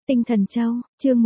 Tinh Thần Châu, chương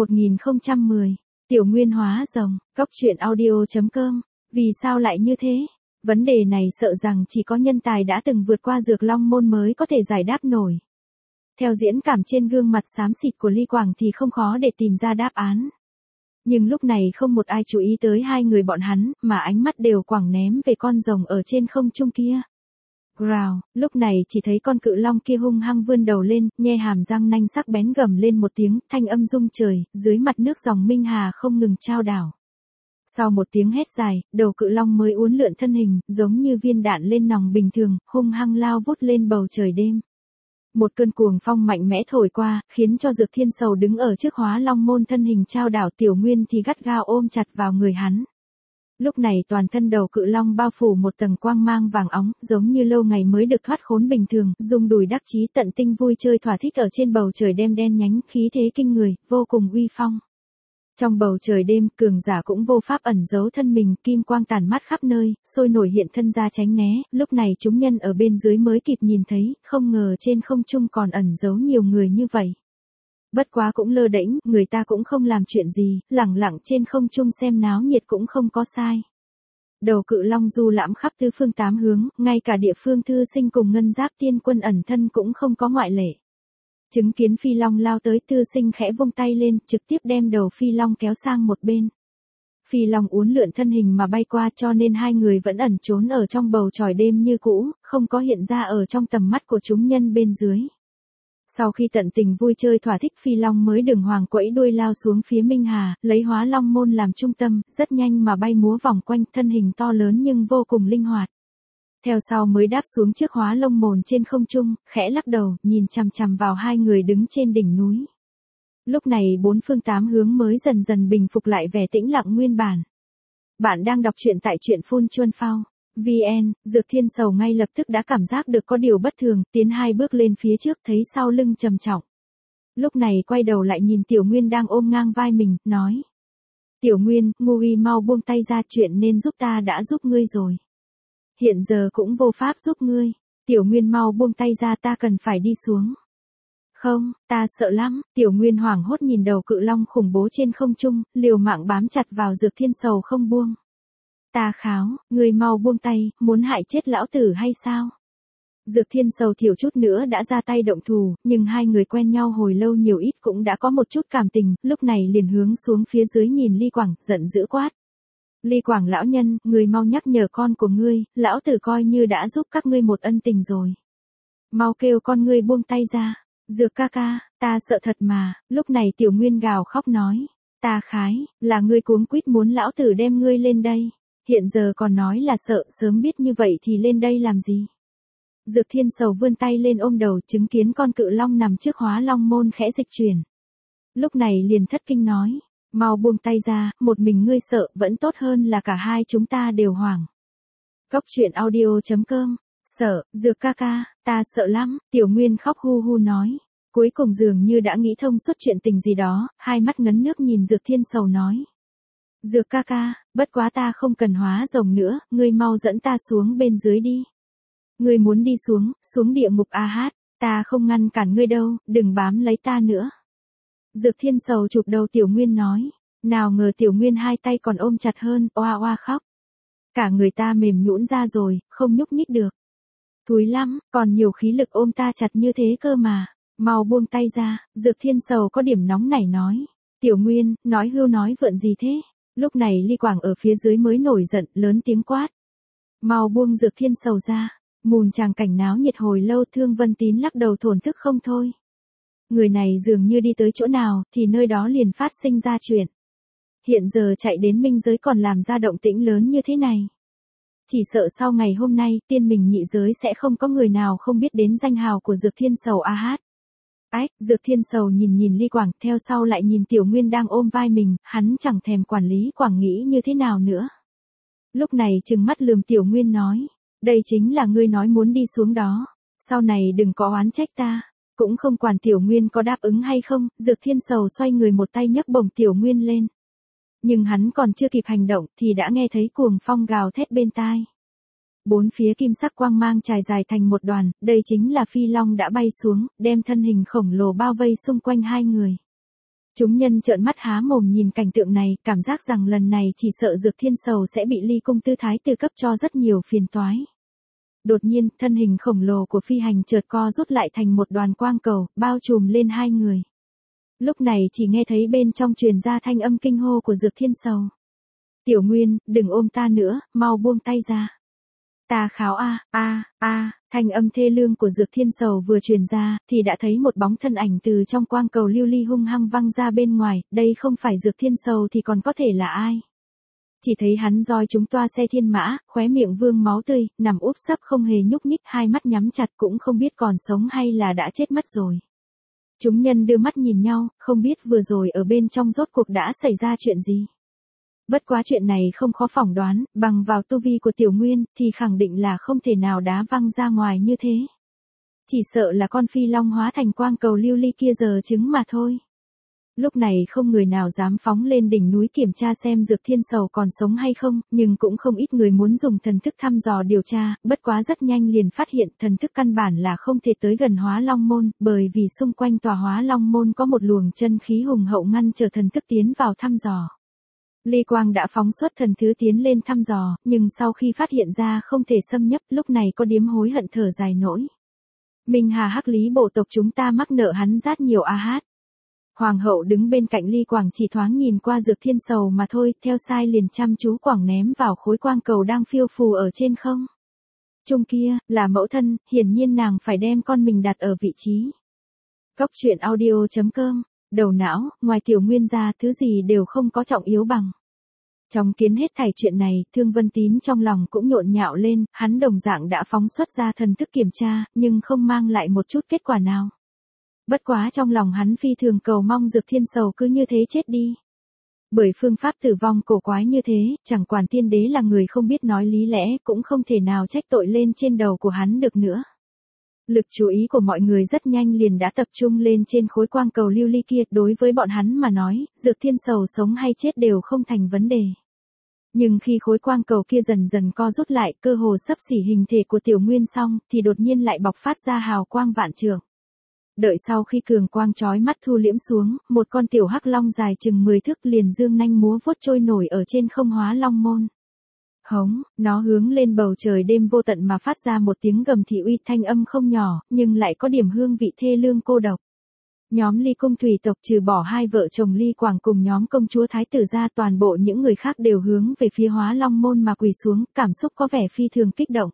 1010. Tiểu Nguyên hóa rồng, Cốc truyện audio.com. Vì sao lại như thế? Vấn đề này sợ rằng chỉ có nhân tài đã từng vượt qua Dược Long môn mới có thể giải đáp nổi. Theo diễn cảm trên gương mặt xám xịt của Ly Quảng thì không khó để tìm ra đáp án. Nhưng lúc này không một ai chú ý tới hai người bọn hắn, mà ánh mắt đều quẳng ném về con rồng ở trên không trung kia. Growl, lúc này chỉ thấy con cự long kia hung hăng vươn đầu lên, nhe hàm răng nanh sắc bén gầm lên một tiếng, thanh âm rung trời, dưới mặt nước dòng Minh Hà không ngừng trao đảo. Sau một tiếng hét dài, đầu cự long mới uốn lượn thân hình, giống như viên đạn lên nòng bình thường, hung hăng lao vút lên bầu trời đêm. Một cơn cuồng phong mạnh mẽ thổi qua, khiến cho Dược Thiên Sầu đứng ở trước Hóa Long môn thân hình trao đảo, Tiểu Nguyên thì gắt gao ôm chặt vào người hắn. Lúc này toàn thân đầu cự long bao phủ một tầng quang mang vàng óng, giống như lâu ngày mới được thoát khốn bình thường, rung đùi đắc chí tận tinh vui chơi thỏa thích ở trên bầu trời đêm đen nhánh, khí thế kinh người, vô cùng uy phong. Trong bầu trời đêm, cường giả cũng vô pháp ẩn giấu thân mình, kim quang tản mát khắp nơi, sôi nổi hiện thân ra tránh né, lúc này chúng nhân ở bên dưới mới kịp nhìn thấy, không ngờ trên không trung còn ẩn giấu nhiều người như vậy. Bất quá cũng lơ đễnh, người ta cũng không làm chuyện gì, lẳng lặng trên không trung xem náo nhiệt cũng không có sai. Đầu cự long du lãm khắp tứ phương tám hướng, ngay cả địa phương Thư Sinh cùng Ngân Giáp Tiên Quân ẩn thân cũng không có ngoại lệ. Chứng kiến phi long lao tới, Thư Sinh khẽ vung tay lên, trực tiếp đem đầu phi long kéo sang một bên. Phi long uốn lượn thân hình mà bay qua, cho nên hai người vẫn ẩn trốn ở trong bầu trời đêm như cũ, không có hiện ra ở trong tầm mắt của chúng nhân bên dưới. Sau khi tận tình vui chơi thỏa thích, phi long mới đường hoàng quẫy đuôi lao xuống phía Minh Hà, lấy Hóa Long môn làm trung tâm, rất nhanh mà bay múa vòng quanh, thân hình to lớn nhưng vô cùng linh hoạt. Theo sau mới đáp xuống trước Hóa Long môn trên không trung, khẽ lắc đầu, nhìn chằm chằm vào hai người đứng trên đỉnh núi. Lúc này bốn phương tám hướng mới dần dần bình phục lại vẻ tĩnh lặng nguyên bản. Bạn đang đọc truyện tại truyện Phun Chuân Phao VN. Dược Thiên Sầu ngay lập tức đã cảm giác được có điều bất thường, tiến hai bước lên phía trước, thấy sau lưng trầm trọng. Lúc này quay đầu lại nhìn Tiểu Nguyên đang ôm ngang vai mình, nói: Tiểu Nguyên, ngu y mau buông tay ra, chuyện nên giúp ta đã giúp ngươi rồi. Hiện giờ cũng vô pháp giúp ngươi. Tiểu Nguyên mau buông tay ra, ta cần phải đi xuống. Không, ta sợ lắm. Tiểu Nguyên hoảng hốt nhìn đầu cự long khủng bố trên không trung, liều mạng bám chặt vào Dược Thiên Sầu không buông. Ta kháo, ngươi mau buông tay, muốn hại chết lão tử hay sao? Dược Thiên Sầu thiểu chút nữa đã ra tay động thủ, nhưng hai người quen nhau hồi lâu nhiều ít cũng đã có một chút cảm tình, lúc này liền hướng xuống phía dưới nhìn Ly Quảng, giận dữ quát. Ly Quảng lão nhân, ngươi mau nhắc nhở con của ngươi, lão tử coi như đã giúp các ngươi một ân tình rồi. Mau kêu con ngươi buông tay ra. Dược ca ca, ta sợ thật mà. Lúc này Tiểu Nguyên gào khóc nói. Ta khái, là ngươi cuống quýt muốn lão tử đem ngươi lên đây. Hiện giờ còn nói là sợ, sớm biết như vậy thì lên đây làm gì. Dược Thiên Sầu vươn tay lên ôm đầu, chứng kiến con cự long nằm trước Hóa Long môn khẽ dịch chuyển. Lúc này liền thất kinh nói. Mau buông tay ra, một mình ngươi sợ vẫn tốt hơn là cả hai chúng ta đều hoảng. Cốc truyện audio.com. Sợ, Dược ca ca, ta sợ lắm. Tiểu Nguyên khóc hu hu nói. Cuối cùng dường như đã nghĩ thông suốt chuyện tình gì đó, hai mắt ngấn nước nhìn Dược Thiên Sầu nói. Dược ca ca, bất quá ta không cần hóa rồng nữa, ngươi mau dẫn ta xuống bên dưới đi. Ngươi muốn đi xuống, xuống địa ngục a hát, ta không ngăn cản ngươi đâu, đừng bám lấy ta nữa. Dược Thiên Sầu chụp đầu Tiểu Nguyên nói. Nào ngờ Tiểu Nguyên hai tay còn ôm chặt hơn, oa oa khóc. Cả người ta mềm nhũn ra rồi, không nhúc nhích được. Thúi lắm, còn nhiều khí lực ôm ta chặt như thế cơ mà. Mau buông tay ra. Dược Thiên Sầu có điểm nóng nảy nói. Tiểu Nguyên, nói hưu nói vượn gì thế? Lúc này Ly Quảng ở phía dưới mới nổi giận, lớn tiếng quát. Mau buông Dược Thiên Sầu ra. Mùn tràng cảnh náo nhiệt hồi lâu, Thương Vân Tín lắc đầu thổn thức không thôi. Người này dường như đi tới chỗ nào, thì nơi đó liền phát sinh ra chuyện. Hiện giờ chạy đến minh giới còn làm ra động tĩnh lớn như thế này. Chỉ sợ sau ngày hôm nay, tiên mình nhị giới sẽ không có người nào không biết đến danh hào của Dược Thiên Sầu a hát. Ách, Dược Thiên Sầu nhìn nhìn Ly Quảng, theo sau lại nhìn Tiểu Nguyên đang ôm vai mình, hắn chẳng thèm quản lý Quảng nghĩ như thế nào nữa. Lúc này trừng mắt lườm Tiểu Nguyên nói, đây chính là ngươi nói muốn đi xuống đó, sau này đừng có oán trách ta. Cũng không quản Tiểu Nguyên có đáp ứng hay không, Dược Thiên Sầu xoay người một tay nhấc bổng Tiểu Nguyên lên. Nhưng hắn còn chưa kịp hành động thì đã nghe thấy cuồng phong gào thét bên tai. Bốn phía kim sắc quang mang trải dài thành một đoàn, đây chính là phi long đã bay xuống, đem thân hình khổng lồ bao vây xung quanh hai người. Chúng nhân trợn mắt há mồm nhìn cảnh tượng này, cảm giác rằng lần này chỉ sợ Dược Thiên Sầu sẽ bị Ly Cung Tư Thái Tử cấp cho rất nhiều phiền toái. Đột nhiên, thân hình khổng lồ của phi hành chợt co rút lại thành một đoàn quang cầu, bao trùm lên hai người. Lúc này chỉ nghe thấy bên trong truyền ra thanh âm kinh hô của Dược Thiên Sầu. Tiểu Nguyên, đừng ôm ta nữa, mau buông tay ra. Ta kháo thanh âm thê lương của Dược Thiên Sầu vừa truyền ra, thì đã thấy một bóng thân ảnh từ trong quang cầu lưu ly hung hăng văng ra bên ngoài, đây không phải Dược Thiên Sầu thì còn có thể là ai. Chỉ thấy hắn roi chúng toa xe thiên mã, khóe miệng vương máu tươi, nằm úp sấp không hề nhúc nhích, hai mắt nhắm chặt cũng không biết còn sống hay là đã chết mất rồi. Chúng nhân đưa mắt nhìn nhau, không biết vừa rồi ở bên trong rốt cuộc đã xảy ra chuyện gì. Bất quá chuyện này không khó phỏng đoán, bằng vào tu vi của Tiểu Nguyên, thì khẳng định là không thể nào đá văng ra ngoài như thế. Chỉ sợ là con phi long hóa thành quang cầu lưu ly kia giờ trứng mà thôi. Lúc này không người nào dám phóng lên đỉnh núi kiểm tra xem Dược Thiên Sầu còn sống hay không, nhưng cũng không ít người muốn dùng thần thức thăm dò điều tra, bất quá rất nhanh liền phát hiện thần thức căn bản là không thể tới gần Hóa Long Môn, bởi vì xung quanh tòa Hóa Long Môn có một luồng chân khí hùng hậu ngăn trở thần thức tiến vào thăm dò. Ly Quang đã phóng xuất thần thứ tiến lên thăm dò, nhưng sau khi phát hiện ra không thể xâm nhập, lúc này có điếm hối hận thở dài nỗi. Minh Hà Hắc Lý bộ tộc chúng ta mắc nợ hắn rất nhiều a hát. Hoàng hậu đứng bên cạnh Ly Quảng chỉ thoáng nhìn qua Dược Thiên Sầu mà thôi, theo sai liền chăm chú quảng ném vào khối quang cầu đang phiêu phù ở trên không. Trung kia, là mẫu thân, hiển nhiên nàng phải đem con mình đặt ở vị trí. Góc truyện audio.com, đầu não, ngoài Tiểu Nguyên ra thứ gì đều không có trọng yếu bằng. Trong kiến hết thảy chuyện này, Thương Vân Tín trong lòng cũng nhộn nhạo lên, hắn đồng dạng đã phóng xuất ra thần thức kiểm tra, nhưng không mang lại một chút kết quả nào. Bất quá trong lòng hắn phi thường cầu mong Dược Thiên Sầu cứ như thế chết đi. Bởi phương pháp tử vong cổ quái như thế, chẳng quản tiên đế là người không biết nói lý lẽ, cũng không thể nào trách tội lên trên đầu của hắn được nữa. Lực chú ý của mọi người rất nhanh liền đã tập trung lên trên khối quang cầu lưu ly kia, đối với bọn hắn mà nói, Dược Thiên Sầu sống hay chết đều không thành vấn đề. Nhưng khi khối quang cầu kia dần dần co rút lại, cơ hồ xấp xỉ hình thể của Tiểu Nguyên xong, thì đột nhiên lại bộc phát ra hào quang vạn trượng. Đợi sau khi cường quang chói mắt thu liễm xuống, một con tiểu hắc long dài chừng 10 thước liền dương nanh múa vuốt trôi nổi ở trên không Hóa Long Môn. Hống, nó hướng lên bầu trời đêm vô tận mà phát ra một tiếng gầm thị uy, thanh âm không nhỏ, nhưng lại có điểm hương vị thê lương cô độc. Nhóm Ly Cung thủy tộc trừ bỏ hai vợ chồng Ly Quảng cùng nhóm công chúa Thái tử ra, toàn bộ những người khác đều hướng về phía Hóa Long Môn mà quỳ xuống, cảm xúc có vẻ phi thường kích động.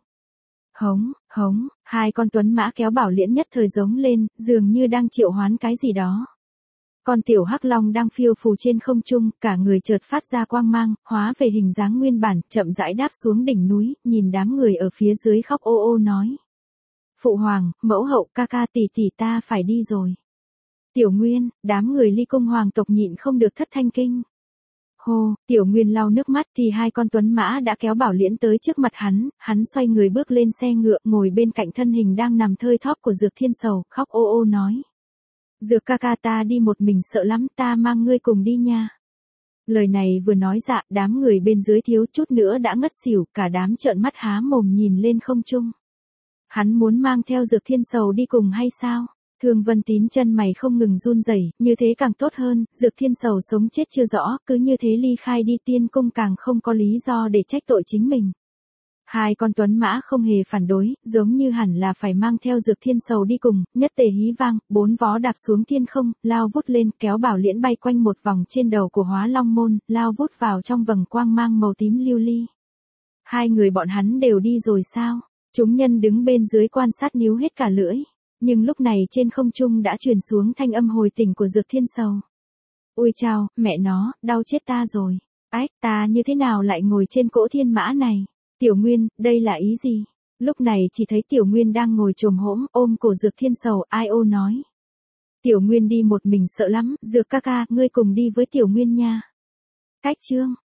Hống, hai con tuấn mã kéo Bảo Liễn nhất thời giống lên, dường như đang triệu hoán cái gì đó. Con tiểu hắc long đang phiêu phù trên không trung, cả người chợt phát ra quang mang, hóa về hình dáng nguyên bản, chậm rãi đáp xuống đỉnh núi, nhìn đám người ở phía dưới khóc ô ô nói. Phụ hoàng, mẫu hậu, ca ca tỷ tỷ ta phải đi rồi. Tiểu Nguyên, đám người Ly Cung hoàng tộc nhịn không được thất thanh kinh. Hô, Tiểu Nguyên lau nước mắt thì hai con tuấn mã đã kéo Bảo Liễn tới trước mặt hắn xoay người bước lên xe ngựa, ngồi bên cạnh thân hình đang nằm thơi thóp của Dược Thiên Sầu, khóc ô ô nói. Dược ca ca ta đi một mình sợ lắm, ta mang ngươi cùng đi nha. Lời này vừa nói dạ, đám người bên dưới thiếu chút nữa đã ngất xỉu, cả đám trợn mắt há mồm nhìn lên không trung. Hắn muốn mang theo Dược Thiên Sầu đi cùng hay sao? Thương Vân Tín chân mày không ngừng run rẩy, như thế càng tốt hơn, Dược Thiên Sầu sống chết chưa rõ, cứ như thế ly khai đi tiên cung càng không có lý do để trách tội chính mình. Hai con tuấn mã không hề phản đối, giống như hẳn là phải mang theo Dược Thiên Sầu đi cùng, nhất tề hí vang, bốn vó đạp xuống thiên không, lao vút lên, kéo Bảo Liễn bay quanh một vòng trên đầu của Hóa Long Môn, lao vút vào trong vầng quang mang màu tím lưu ly. Hai người bọn hắn đều đi rồi sao? Chúng nhân đứng bên dưới quan sát níu hết cả lưỡi. Nhưng lúc này trên không trung đã truyền xuống thanh âm hồi tỉnh của Dược Thiên Sầu. Ôi chao, mẹ nó, đau chết ta rồi. Ách, ta như thế nào lại ngồi trên cỗ thiên mã này? Tiểu Nguyên, đây là ý gì? Lúc này chỉ thấy Tiểu Nguyên đang ngồi chồm hổm ôm cổ Dược Thiên Sầu, ai ô nói. Tiểu Nguyên đi một mình sợ lắm, Dược ca ca, ngươi cùng đi với Tiểu Nguyên nha. Cách chương.